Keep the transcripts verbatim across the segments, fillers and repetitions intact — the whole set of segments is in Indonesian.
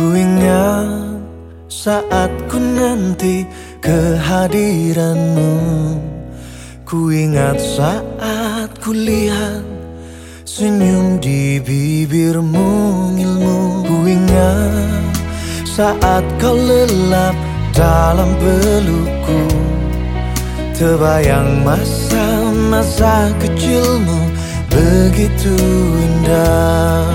Ku ingat saat ku nanti kehadiranmu. Ku ingat saat ku lihat senyum di bibirmu ilmu. Ku ingat saat kau lelap dalam pelukku. Terbayang masa-masa kecilmu begitu indah.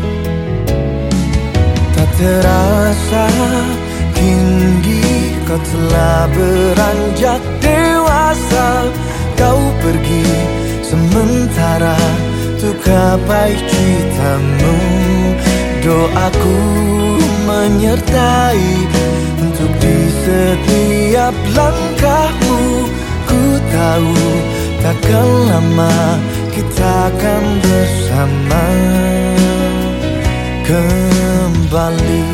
Tak terasa kini kau telah beranjak dewasa. Kau pergi sementara untuk gapai citamu. Doaku menyertai untuk di setiap langkahmu. Ku tahu takkan lama kita akan bersama kembali.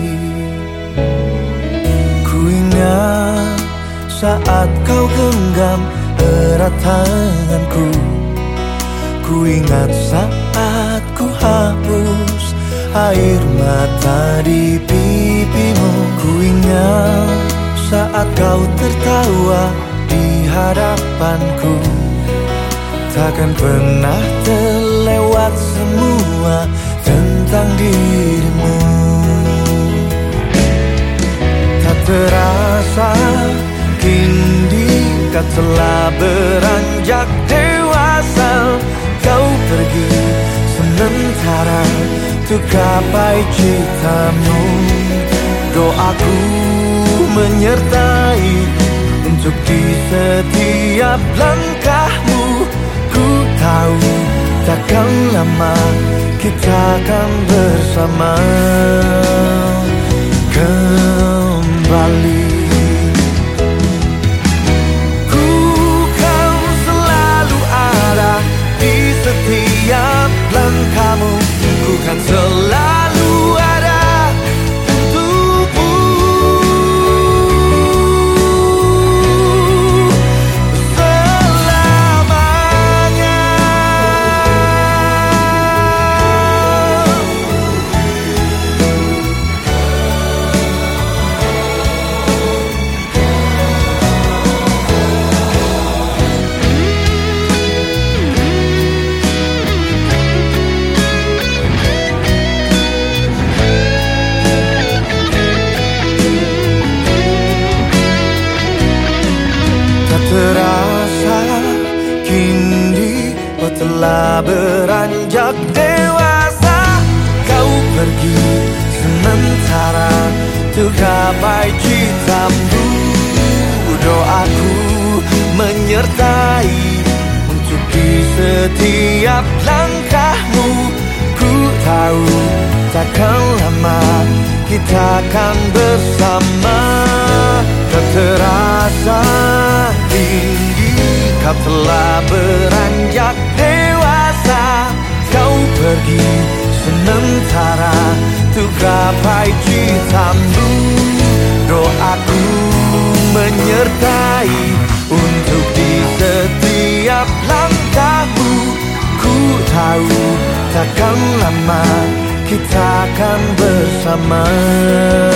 Ku ingat saat kau genggam erat tanganku. Ku ingat saat ku hapus air mata di pipimu. Ku ingat saat kau tertawa di hadapanku. Takkan pernah terlewat semua tentang dirimu. Tak terasa kini kau telah beranjak dewasa. Kau pergi sementara untuk gapai citamu. Doaku menyertai untuk di setiap langkahmu. Ku tahu takkan lama kita akan bersama kembali. Ku kan selalu ada di setiap langkahmu. Ku kan selalu ada untukmu. Selamanya. Terasa kini kau telah beranjak dewasa. Kau pergi sementara untuk gapai citamu. Doaku menyertai untuk di setiap langkahmu. Ku tahu takkan lama kita akan bersama. Tak terasa tinggi kau telah beranjak dewasa. Kau pergi sementara untuk gapai citamu. Doaku menyertai untuk di setiap langkahmu. Ku tahu takkan lama kita akan bersama.